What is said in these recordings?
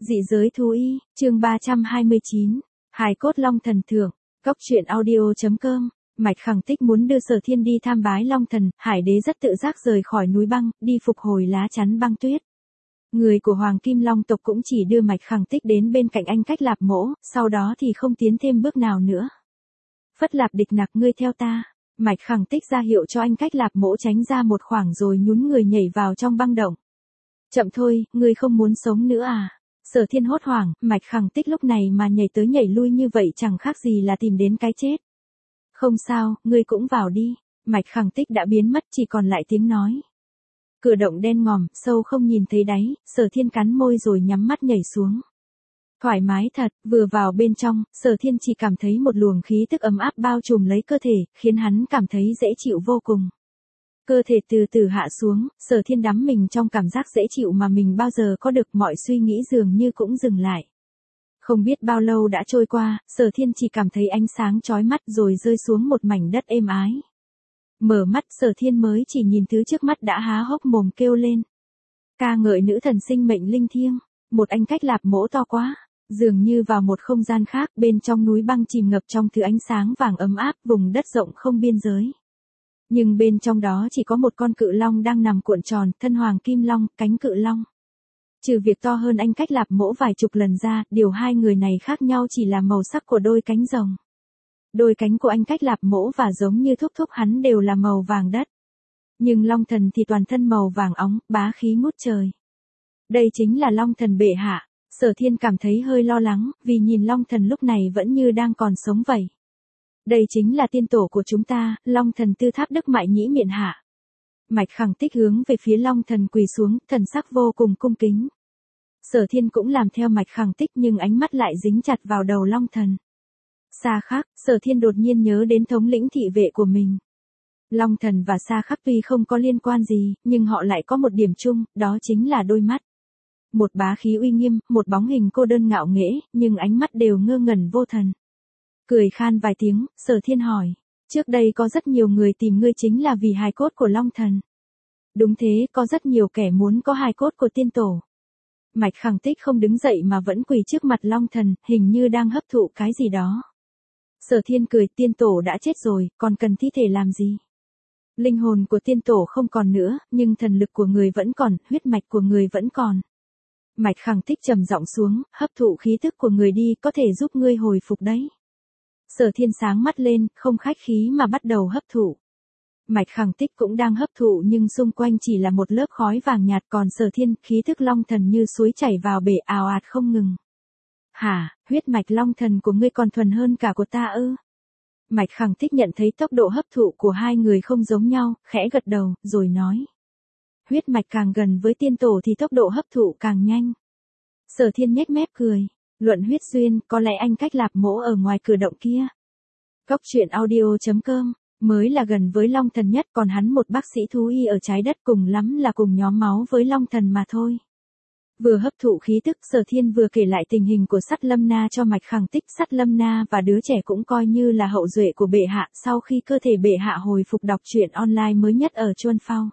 Dị giới thú y, chương 329, hài cốt Long Thần thượng, góc truyện audio.com. Mạch Khẳng Tích muốn đưa Sở Thiên đi tham bái Long Thần, Hải Đế rất tự giác rời khỏi núi băng, đi phục hồi lá chắn băng tuyết. Người của Hoàng Kim Long tộc cũng chỉ đưa Mạch Khẳng Tích đến bên cạnh Anh Cách Lạp Mỗ, sau đó thì không tiến thêm bước nào nữa. Phất Lạp Địch Nặc, ngươi theo ta. Mạch Khẳng Tích ra hiệu cho Anh Cách Lạp Mỗ tránh ra một khoảng rồi nhún người nhảy vào trong băng động. Chậm thôi, ngươi không muốn sống nữa à? Sở Thiên hốt hoảng, Mạch Khẳng Tích lúc này mà nhảy tới nhảy lui như vậy chẳng khác gì là tìm đến cái chết. Không sao, ngươi cũng vào đi. Mạch Khẳng Tích đã biến mất, chỉ còn lại tiếng nói. Cửa động đen ngòm, sâu không nhìn thấy đáy, Sở Thiên cắn môi rồi nhắm mắt nhảy xuống. Thoải mái thật, vừa vào bên trong, Sở Thiên chỉ cảm thấy một luồng khí tức ấm áp bao trùm lấy cơ thể, khiến hắn cảm thấy dễ chịu vô cùng. Cơ thể từ từ hạ xuống, Sở Thiên đắm mình trong cảm giác dễ chịu mà mình bao giờ có được, mọi suy nghĩ dường như cũng dừng lại. Không biết bao lâu đã trôi qua, Sở Thiên chỉ cảm thấy ánh sáng chói mắt rồi rơi xuống một mảnh đất êm ái. Mở mắt, Sở Thiên mới chỉ nhìn thứ trước mắt đã há hốc mồm kêu lên. Ca ngợi nữ thần sinh mệnh linh thiêng, một Anh Cách Lạp Mỗ to quá, dường như vào một không gian khác, bên trong núi băng chìm ngập trong thứ ánh sáng vàng ấm áp, vùng đất rộng không biên giới. Nhưng bên trong đó chỉ có một con cự long đang nằm cuộn tròn, thân Hoàng Kim Long, cánh cự long. Trừ việc to hơn Anh Cách Lạp Mỗ vài chục lần ra, điều hai người này khác nhau chỉ là màu sắc của đôi cánh rồng. Đôi cánh của Anh Cách Lạp Mỗ và giống như thúc thúc hắn đều là màu vàng đất. Nhưng Long Thần thì toàn thân màu vàng óng, bá khí ngút trời. Đây chính là Long Thần bệ hạ. Sở Thiên cảm thấy hơi lo lắng, vì nhìn Long Thần lúc này vẫn như đang còn sống vậy. Đây chính là tiên tổ của chúng ta, Long Thần Tư Tháp Đức Mại Nhĩ Miện Hạ. Mạch Khẳng Tích hướng về phía Long Thần quỳ xuống, thần sắc vô cùng cung kính. Sở Thiên cũng làm theo Mạch Khẳng Tích nhưng ánh mắt lại dính chặt vào đầu Long Thần. Sa Khắc, Sở Thiên đột nhiên nhớ đến thống lĩnh thị vệ của mình. Long Thần và Sa Khắc tuy không có liên quan gì, nhưng họ lại có một điểm chung, đó chính là đôi mắt. Một bá khí uy nghiêm, một bóng hình cô đơn ngạo nghễ, nhưng ánh mắt đều ngơ ngẩn vô thần. Cười khan vài tiếng, Sở Thiên hỏi. Trước đây có rất nhiều người tìm ngươi chính là vì hài cốt của Long Thần. Đúng thế, có rất nhiều kẻ muốn có hài cốt của tiên tổ. Mạch Khẳng Tích không đứng dậy mà vẫn quỳ trước mặt Long Thần, hình như đang hấp thụ cái gì đó. Sở Thiên cười, tiên tổ đã chết rồi, còn cần thi thể làm gì? Linh hồn của tiên tổ không còn nữa, nhưng thần lực của người vẫn còn, huyết mạch của người vẫn còn. Mạch Khẳng Tích trầm giọng xuống, hấp thụ khí tức của người đi, có thể giúp ngươi hồi phục đấy. Sở Thiên sáng mắt lên, không khách khí mà bắt đầu hấp thụ. Mạch Khẳng Tích cũng đang hấp thụ nhưng xung quanh chỉ là một lớp khói vàng nhạt, còn Sở Thiên, khí thức Long Thần như suối chảy vào bể ào ạt không ngừng. Hả, huyết mạch Long Thần của ngươi còn thuần hơn cả của ta ư? Mạch Khẳng Tích nhận thấy tốc độ hấp thụ của hai người không giống nhau, khẽ gật đầu, rồi nói. Huyết mạch càng gần với tiên tổ thì tốc độ hấp thụ càng nhanh. Sở Thiên nhếch mép cười. Luận huyết duyên, có lẽ Anh Cách Lạp Mỗ ở ngoài cửa động kia. Góc truyện audio.com, mới là gần với Long Thần nhất, còn hắn một bác sĩ thú y ở trái đất, cùng lắm là cùng nhóm máu với Long Thần mà thôi. Vừa hấp thụ khí tức, Sở Thiên vừa kể lại tình hình của Sắt Lâm Na cho Mạch Khẳng Tích. Sắt Lâm Na và đứa trẻ cũng coi như là hậu duệ của bệ hạ, sau khi cơ thể bệ hạ hồi phục. Đọc truyện online mới nhất ở Chuan Phao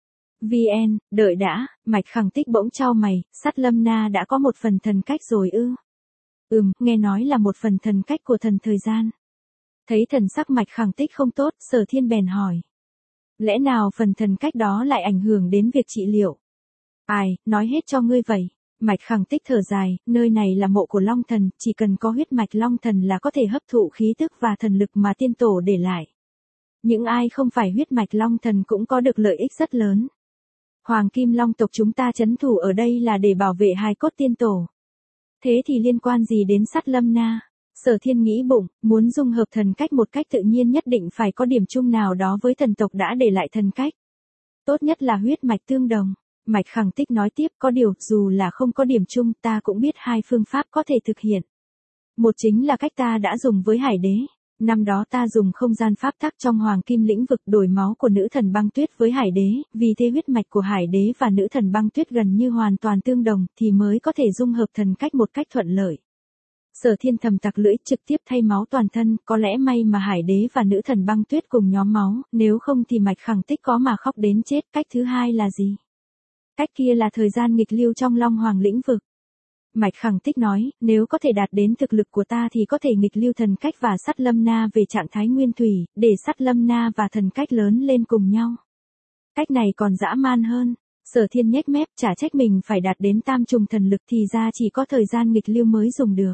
VN, đợi đã, Mạch Khẳng Tích bỗng chau mày, Sắt Lâm Na đã có một phần thần cách rồi ư? Nghe nói là một phần thần cách của thần thời gian. Thấy thần sắc Mạch Khẳng Tích không tốt, Sở Thiên bèn hỏi. Lẽ nào phần thần cách đó lại ảnh hưởng đến việc trị liệu? Ai, nói hết cho ngươi vậy. Mạch Khẳng Tích thở dài, nơi này là mộ của Long Thần, chỉ cần có huyết mạch Long Thần là có thể hấp thụ khí tức và thần lực mà tiên tổ để lại. Những ai không phải huyết mạch Long Thần cũng có được lợi ích rất lớn. Hoàng Kim Long tộc chúng ta trấn thủ ở đây là để bảo vệ hài cốt tiên tổ. Thế thì liên quan gì đến Sắt Lâm Na? Sở Thiên nghĩ bụng, muốn dung hợp thần cách một cách tự nhiên nhất định phải có điểm chung nào đó với thần tộc đã để lại thần cách. Tốt nhất là huyết mạch tương đồng. Mạch Khẳng Tích nói tiếp, có điều, dù là không có điểm chung, ta cũng biết hai phương pháp có thể thực hiện. Một chính là cách ta đã dùng với Hải Đế. Năm đó ta dùng không gian pháp tắc trong Hoàng Kim lĩnh vực đổi máu của nữ thần băng tuyết với Hải Đế, vì thế huyết mạch của Hải Đế và nữ thần băng tuyết gần như hoàn toàn tương đồng, thì mới có thể dung hợp thần cách một cách thuận lợi. Sở Thiên thầm tặc lưỡi, trực tiếp thay máu toàn thân, có lẽ may mà Hải Đế và nữ thần băng tuyết cùng nhóm máu, nếu không thì Mạch Khẳng Tích có mà khóc đến chết. Cách thứ hai là gì? Cách kia là thời gian nghịch lưu trong Long Hoàng lĩnh vực. Mạch Khẳng Tích nói, nếu có thể đạt đến thực lực của ta thì có thể nghịch lưu thần cách và Sắt Lâm Na về trạng thái nguyên thủy, để Sắt Lâm Na và thần cách lớn lên cùng nhau. Cách này còn dã man hơn. Sở Thiên nhếch mép, chả trách mình phải đạt đến tam trùng thần lực thì ra chỉ có thời gian nghịch lưu mới dùng được.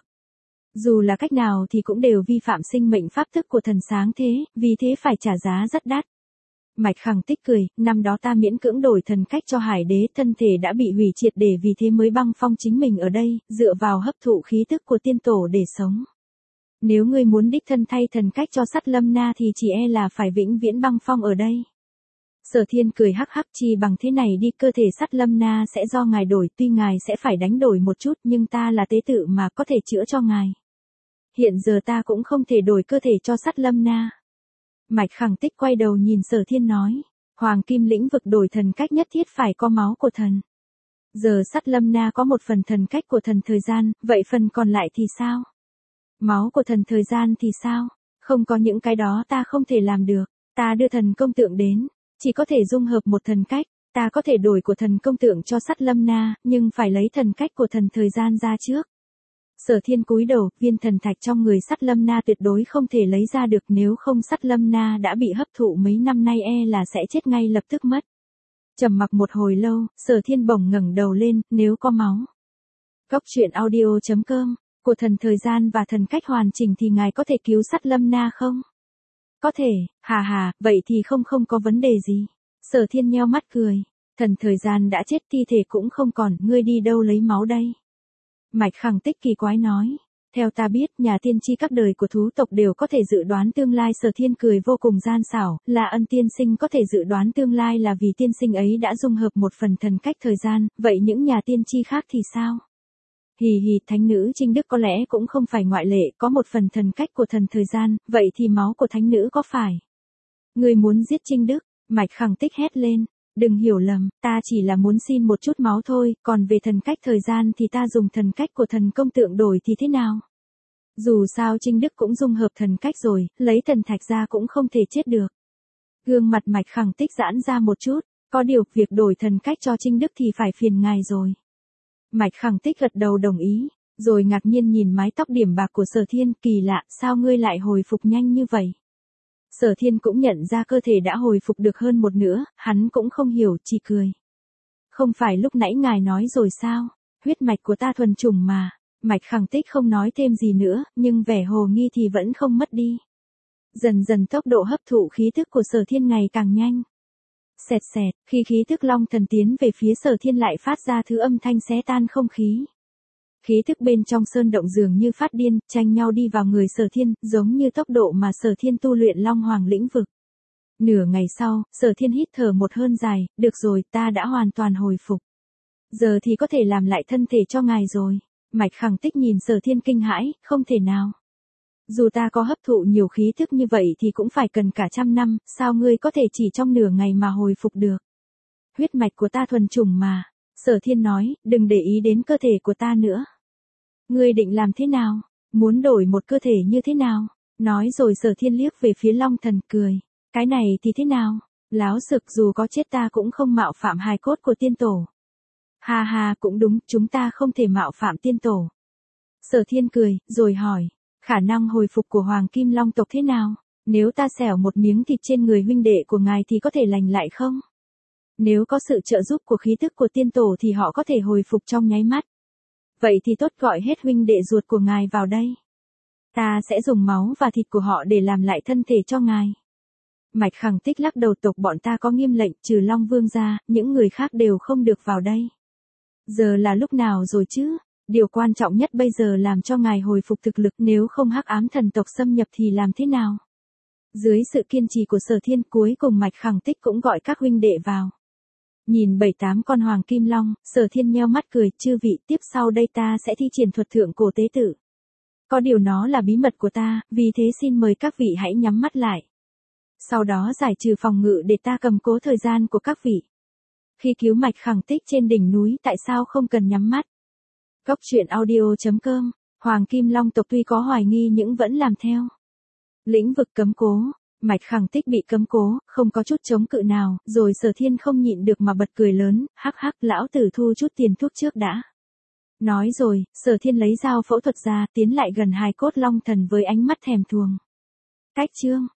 Dù là cách nào thì cũng đều vi phạm sinh mệnh pháp thức của thần sáng thế, vì thế phải trả giá rất đắt. Mạch Khẳng Tích cười, năm đó ta miễn cưỡng đổi thần cách cho Hải Đế, thân thể đã bị hủy triệt để vì thế mới băng phong chính mình ở đây, dựa vào hấp thụ khí tức của tiên tổ để sống. Nếu ngươi muốn đích thân thay thần cách cho Sắt Lâm Na thì chỉ e là phải vĩnh viễn băng phong ở đây. Sở Thiên cười hắc hắc, chi bằng thế này đi, cơ thể Sắt Lâm Na sẽ do ngài đổi, tuy ngài sẽ phải đánh đổi một chút nhưng ta là tế tự mà có thể chữa cho ngài. Hiện giờ ta cũng không thể đổi cơ thể cho Sắt Lâm Na. Mạch Khẳng Tích quay đầu nhìn Sở Thiên nói, Hoàng Kim lĩnh vực đổi thần cách nhất thiết phải có máu của thần. Giờ Sắt Lâm Na có một phần thần cách của thần thời gian, vậy phần còn lại thì sao? Máu của thần thời gian thì sao? Không có những cái đó ta không thể làm được. Ta đưa thần công tượng đến, chỉ có thể dung hợp một thần cách, ta có thể đổi của thần công tượng cho Sắt Lâm Na, nhưng phải lấy thần cách của thần thời gian ra trước. Sở Thiên cúi đầu, viên thần thạch trong người Sắt Lâm Na tuyệt đối không thể lấy ra được, nếu không Sắt Lâm Na đã bị hấp thụ mấy năm nay e là sẽ chết ngay lập tức mất. Trầm mặc một hồi lâu, Sở Thiên bỗng ngẩng đầu lên, nếu có máu. Góc truyện audio.com, của thần thời gian và thần cách hoàn chỉnh thì ngài có thể cứu Sắt Lâm Na không? Có thể, hà, vậy thì không có vấn đề gì. Sở Thiên nheo mắt cười, thần thời gian đã chết, thi thể cũng không còn, ngươi đi đâu lấy máu đây? Mạch Khẳng Tích kỳ quái nói, theo ta biết, nhà tiên tri các đời của thú tộc đều có thể dự đoán tương lai. Sở Thiên cười vô cùng gian xảo, là Ân tiên sinh có thể dự đoán tương lai là vì tiên sinh ấy đã dung hợp một phần thần cách thời gian, vậy những nhà tiên tri khác thì sao? Hì, thánh nữ Trinh Đức có lẽ cũng không phải ngoại lệ, có một phần thần cách của thần thời gian, vậy thì máu của thánh nữ có phải? Người muốn giết Trinh Đức? Mạch Khẳng Tích hét lên. Đừng hiểu lầm, ta chỉ là muốn xin một chút máu thôi, còn về thần cách thời gian thì ta dùng thần cách của thần công tượng đổi thì thế nào? Dù sao Trinh Đức cũng dung hợp thần cách rồi, lấy thần thạch ra cũng không thể chết được. Gương mặt Mạch Khẳng Tích giãn ra một chút, có điều, việc đổi thần cách cho Trinh Đức thì phải phiền ngài rồi. Mạch Khẳng Tích gật đầu đồng ý, rồi ngạc nhiên nhìn mái tóc điểm bạc của Sở Thiên, kỳ lạ, sao ngươi lại hồi phục nhanh như vậy? Sở Thiên cũng nhận ra cơ thể đã hồi phục được hơn một nửa, hắn cũng không hiểu, chỉ cười. Không phải lúc nãy ngài nói rồi sao, huyết mạch của ta thuần chủng mà. Mạch Khẳng Tích không nói thêm gì nữa, nhưng vẻ hồ nghi thì vẫn không mất đi. Dần dần tốc độ hấp thụ khí thức của Sở Thiên ngày càng nhanh. Xẹt, khi khí thức long thần tiến về phía Sở Thiên lại phát ra thứ âm thanh xé tan không khí. Khí thức bên trong sơn động dường như phát điên, tranh nhau đi vào người Sở Thiên, giống như tốc độ mà Sở Thiên tu luyện Long Hoàng lĩnh vực. Nửa ngày sau, Sở Thiên hít thở một hơi dài, được rồi, ta đã hoàn toàn hồi phục. Giờ thì có thể làm lại thân thể cho ngài rồi. Mạch Khẳng Tích nhìn Sở Thiên kinh hãi, không thể nào. Dù ta có hấp thụ nhiều khí thức như vậy thì cũng phải cần cả 100 năm, sao ngươi có thể chỉ trong nửa ngày mà hồi phục được? Huyết mạch của ta thuần chủng mà. Sở Thiên nói, đừng để ý đến cơ thể của ta nữa. Ngươi định làm thế nào? Muốn đổi một cơ thể như thế nào? Nói rồi Sở Thiên liếc về phía Long Thần cười. Cái này thì thế nào? Láo sực, dù có chết ta cũng không mạo phạm hài cốt của tiên tổ. Ha, cũng đúng, chúng ta không thể mạo phạm tiên tổ. Sở Thiên cười, rồi hỏi, khả năng hồi phục của Hoàng Kim Long tộc thế nào? Nếu ta xẻo một miếng thịt trên người huynh đệ của ngài thì có thể lành lại không? Nếu có sự trợ giúp của khí tức của tiên tổ thì họ có thể hồi phục trong nháy mắt. Vậy thì tốt, gọi hết huynh đệ ruột của ngài vào đây. Ta sẽ dùng máu và thịt của họ để làm lại thân thể cho ngài. Mạch Khẳng Tích lắc đầu, tộc bọn ta có nghiêm lệnh, trừ Long Vương ra, những người khác đều không được vào đây. Giờ là lúc nào rồi chứ? Điều quan trọng nhất bây giờ làm cho ngài hồi phục thực lực, nếu không hắc ám thần tộc xâm nhập thì làm thế nào? Dưới sự kiên trì của Sở Thiên, cuối cùng Mạch Khẳng Tích cũng gọi các huynh đệ vào. Nhìn 7-8 con Hoàng Kim Long, Sở Thiên nheo mắt cười, chư vị, tiếp sau đây ta sẽ thi triển thuật thượng cổ tế tự. Có điều nó là bí mật của ta, vì thế xin mời các vị hãy nhắm mắt lại. Sau đó giải trừ phòng ngự để ta cầm cố thời gian của các vị. Khi cứu Mạch Khẳng Tích trên đỉnh núi, tại sao không cần nhắm mắt? Góc truyện audio.com, Hoàng Kim Long tộc tuy có hoài nghi nhưng vẫn làm theo. Lĩnh vực cấm cố, Mạch Khẳng Tích bị cấm cố, không có chút chống cự nào, rồi Sở Thiên không nhịn được mà bật cười lớn, hắc, lão tử thu chút tiền thuốc trước đã. Nói rồi, Sở Thiên lấy dao phẫu thuật ra, tiến lại gần hài cốt long thần với ánh mắt thèm thuồng. Cách chương